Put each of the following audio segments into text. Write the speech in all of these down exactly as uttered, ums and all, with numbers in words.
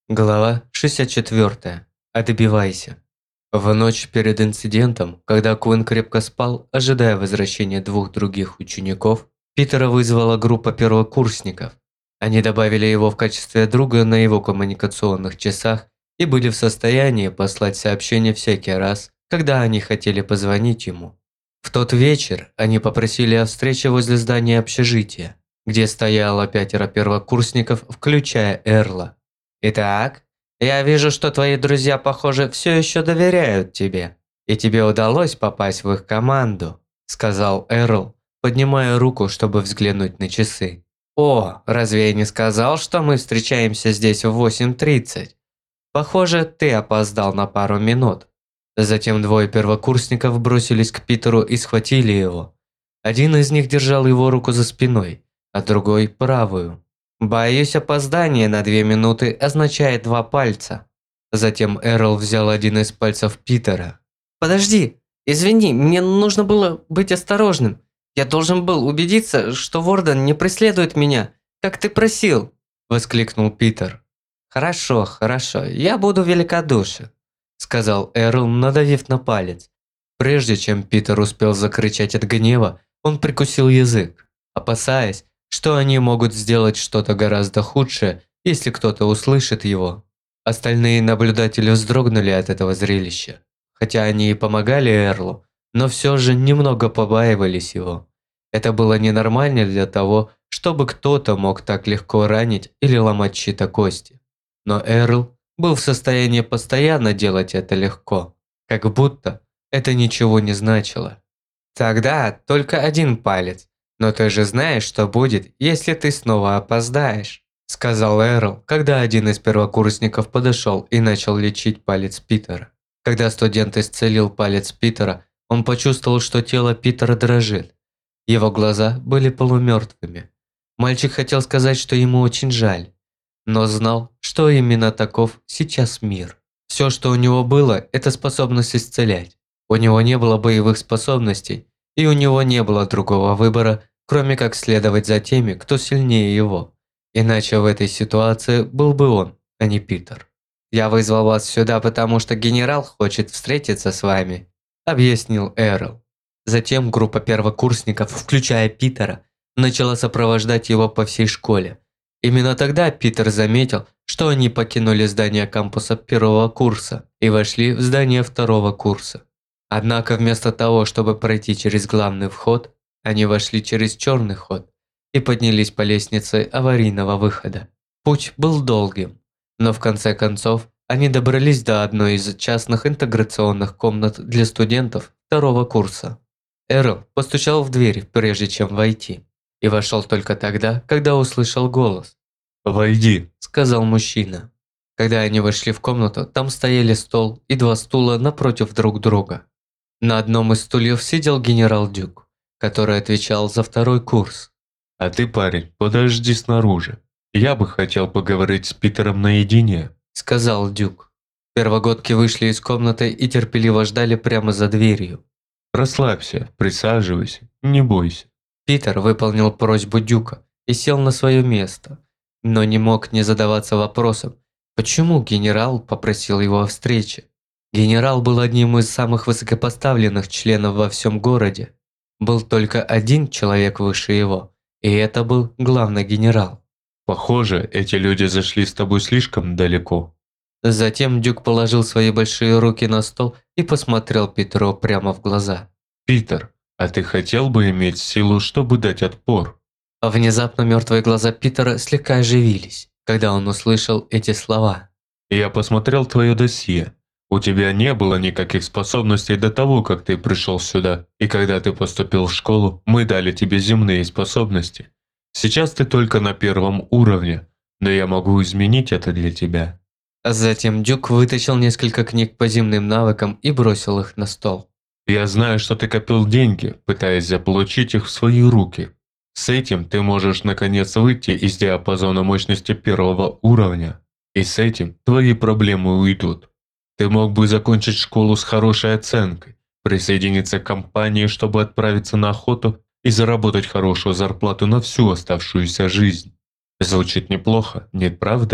Глава шестьдесят четвёртая. Отбивайся. В ночь перед инцидентом, когда Куин крепко спал, ожидая возвращения двух других учеников, Питера вызвала группа первокурсников. Они добавили его в качестве друга на его коммуникационных часах и были в состоянии послать сообщение всякий раз, когда они хотели позвонить ему. В тот вечер они попросили о встрече возле здания общежития, где стояло пятеро первокурсников, включая Эрла. «Итак, я вижу, что твои друзья, похоже, все еще доверяют тебе, и тебе удалось попасть в их команду», – сказал Эрл, поднимая руку, чтобы взглянуть на часы. «О, разве я не сказал, что мы встречаемся здесь в восемь тридцать? Похоже, ты опоздал на пару минут». Затем двое первокурсников бросились к Питеру и схватили его. Один из них держал его руку за спиной, а другой – правую. «Боюсь, опоздание на две минуты означает два пальца». Затем Эрл взял один из пальцев Питера. «Подожди, извини, мне нужно было быть осторожным. Я должен был убедиться, что Ворден не преследует меня, как ты просил», – воскликнул Питер. «Хорошо, хорошо, я буду великодушен», – сказал Эрл, надавив на палец. Прежде чем Питер успел закричать от гнева, он прикусил язык, опасаясь, что они могут сделать что-то гораздо худшее, если кто-то услышит его. Остальные наблюдатели вздрогнули от этого зрелища. Хотя они и помогали Эрлу, но все же немного побаивались его. Это было ненормально для того, чтобы кто-то мог так легко ранить или ломать чьи-то кости. Но Эрл был в состоянии постоянно делать это легко, как будто это ничего не значило. «Тогда только один палец. Но ты же знаешь, что будет, если ты снова опоздаешь», – сказал Эрл, когда один из первокурсников подошел и начал лечить палец Питера. Когда студент исцелил палец Питера, он почувствовал, что тело Питера дрожит. Его глаза были полумертвыми. Мальчик хотел сказать, что ему очень жаль, но знал, что именно таков сейчас мир. Все, что у него было, это способность исцелять. У него не было боевых способностей, и у него не было другого выбора, кроме как следовать за теми, кто сильнее его. Иначе в этой ситуации был бы он, а не Питер. «Я вызвал вас сюда, потому что генерал хочет встретиться с вами», – объяснил Эрл. Затем группа первокурсников, включая Питера, начала сопровождать его по всей школе. Именно тогда Питер заметил, что они покинули здание кампуса первого курса и вошли в здание второго курса. Однако вместо того, чтобы пройти через главный вход, они вошли через черный ход и поднялись по лестнице аварийного выхода. Путь был долгим, но в конце концов они добрались до одной из частных интеграционных комнат для студентов второго курса. Эрл постучал в дверь, прежде чем войти, и вошел только тогда, когда услышал голос. «Войди», – сказал мужчина. Когда они вошли в комнату, там стояли стол и два стула напротив друг друга. На одном из стульев сидел генерал Дюк, который отвечал за второй курс. «А ты, парень, подожди снаружи. Я бы хотел поговорить с Питером наедине», – сказал Дюк. Первогодки вышли из комнаты и терпеливо ждали прямо за дверью. «Расслабься, присаживайся, не бойся». Питер выполнил просьбу Дюка и сел на свое место, но не мог не задаваться вопросом, почему генерал попросил его о встрече. Генерал был одним из самых высокопоставленных членов во всем городе. Был только один человек выше его, и это был главный генерал. «Похоже, эти люди зашли с тобой слишком далеко». Затем Дюк положил свои большие руки на стол и посмотрел Питеру прямо в глаза. «Питер, а ты хотел бы иметь силу, чтобы дать отпор?» Внезапно мертвые глаза Питера слегка оживились, когда он услышал эти слова. «Я посмотрел твое досье. У тебя не было никаких способностей до того, как ты пришел сюда, и когда ты поступил в школу, мы дали тебе земные способности. Сейчас ты только на первом уровне, но я могу изменить это для тебя». Затем Дюк вытащил несколько книг по земным навыкам и бросил их на стол. «Я знаю, что ты копил деньги, пытаясь заполучить их в свои руки. С этим ты можешь наконец выйти из диапазона мощности первого уровня, и с этим твои проблемы уйдут. Ты мог бы закончить школу с хорошей оценкой, присоединиться к компании, чтобы отправиться на охоту и заработать хорошую зарплату на всю оставшуюся жизнь. Звучит неплохо, не правда ли?»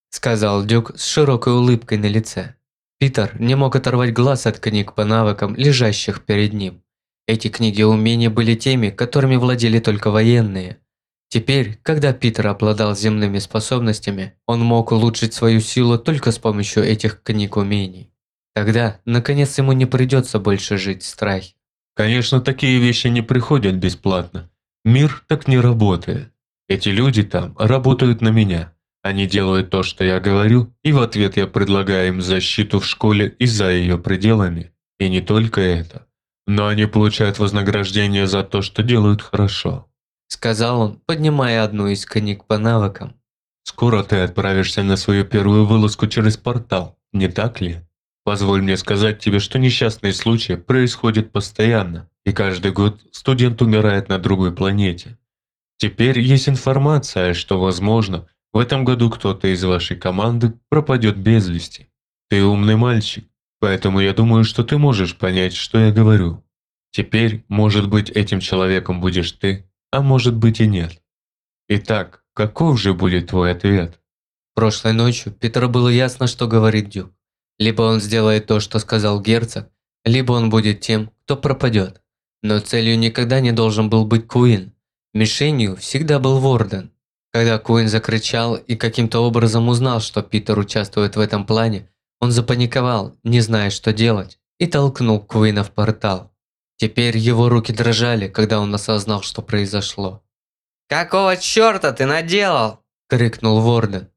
сказал Дюк с широкой улыбкой на лице. Питер не мог оторвать глаз от книг по навыкам, лежащих перед ним. Эти книги умений были теми, которыми владели только военные. Теперь, когда Питер обладал земными способностями, он мог улучшить свою силу только с помощью этих книг умений. Тогда, наконец, ему не придется больше жить в страхе. Конечно, такие вещи не приходят бесплатно. Мир так не работает. Эти люди там работают на меня. Они делают то, что я говорю, и в ответ я предлагаю им защиту в школе и за ее пределами. И не только это. Но они получают вознаграждение за то, что делают хорошо. Сказал он, поднимая одну из книг по навыкам. Скоро ты отправишься на свою первую вылазку через портал, не так ли? Позволь мне сказать тебе, что несчастные случаи происходят постоянно, и каждый год студент умирает на другой планете. Теперь есть информация, что, возможно, в этом году кто-то из вашей команды пропадет без вести. Ты умный мальчик, поэтому я думаю, что ты можешь понять, что я говорю. Теперь, может быть, этим человеком будешь ты, а может быть и нет. Итак, каков же будет твой ответ? Прошлой ночью Питеру было ясно, что говорит Дюк. Либо он сделает то, что сказал герцог, либо он будет тем, кто пропадет. Но целью никогда не должен был быть Куин. Мишенью всегда был Ворден. Когда Куин закричал и каким-то образом узнал, что Питер участвует в этом плане, он запаниковал, не зная, что делать, и толкнул Куина в портал. Теперь его руки дрожали, когда он осознал, что произошло. «Какого черта ты наделал?» – крикнул Ворден.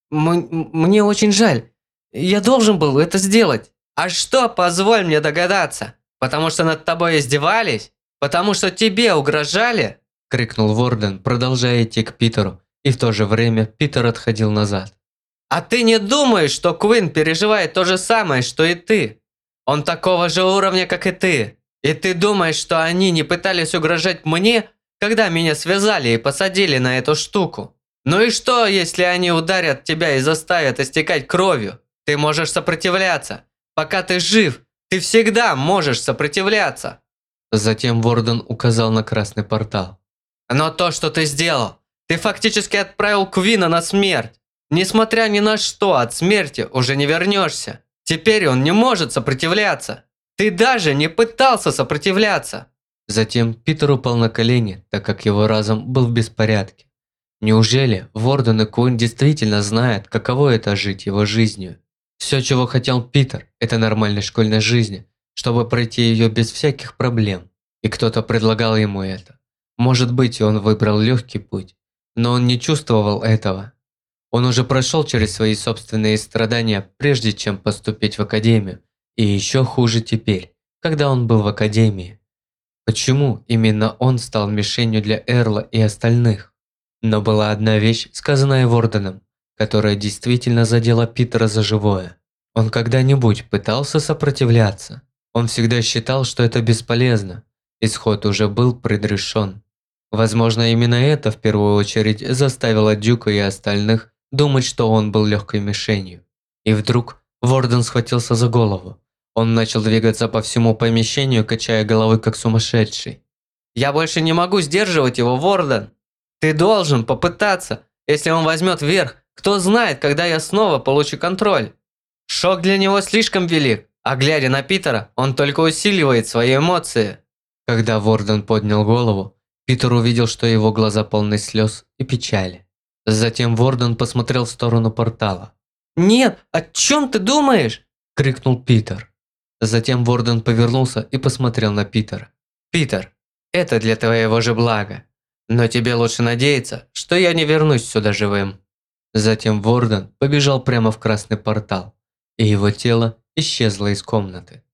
М- «Мне очень жаль. Я должен был это сделать. А что, позволь мне догадаться? Потому что над тобой издевались? Потому что тебе угрожали?» – крикнул Ворден, продолжая идти к Питеру, и в то же время Питер отходил назад. «А ты не думаешь, что Куин переживает то же самое, что и ты? Он такого же уровня, как и ты. И ты думаешь, что они не пытались угрожать мне, когда меня связали и посадили на эту штуку? Ну и что, если они ударят тебя и заставят истекать кровью? Ты можешь сопротивляться. Пока ты жив, ты всегда можешь сопротивляться». Затем Ворден указал на красный портал. «Но то, что ты сделал, ты фактически отправил Куина на смерть. Несмотря ни на что, от смерти уже не вернешься. Теперь он не может сопротивляться. Ты даже не пытался сопротивляться». Затем Питер упал на колени, так как его разум был в беспорядке. Неужели Ворден и Куин действительно знают, каково это жить его жизнью? Все, чего хотел Питер, это нормальной школьной жизни, чтобы пройти ее без всяких проблем. И кто-то предлагал ему это. Может быть, он выбрал легкий путь, но он не чувствовал этого. Он уже прошел через свои собственные страдания, прежде чем поступить в академию. И еще хуже теперь, когда он был в академии. Почему именно он стал мишенью для Эрла и остальных? Но была одна вещь, сказанная Ворденом, которая действительно задела Питера за живое. Он когда-нибудь пытался сопротивляться. Он всегда считал, что это бесполезно. Исход уже был предрешен. Возможно, именно это в первую очередь заставило Дюка и остальных думать, что он был легкой мишенью. И вдруг Ворден схватился за голову. Он начал двигаться по всему помещению, качая головой как сумасшедший. «Я больше не могу сдерживать его, Ворден. Ты должен попытаться. Если он возьмет верх, кто знает, когда я снова получу контроль. Шок для него слишком велик, а глядя на Питера, он только усиливает свои эмоции». Когда Ворден поднял голову, Питер увидел, что его глаза полны слез и печали. Затем Ворден посмотрел в сторону портала. «Нет, о чем ты думаешь?» – крикнул Питер. Затем Ворден повернулся и посмотрел на Питера. «Питер, это для твоего же блага. Но тебе лучше надеяться, что я не вернусь сюда живым». Затем Ворден побежал прямо в красный портал, и его тело исчезло из комнаты.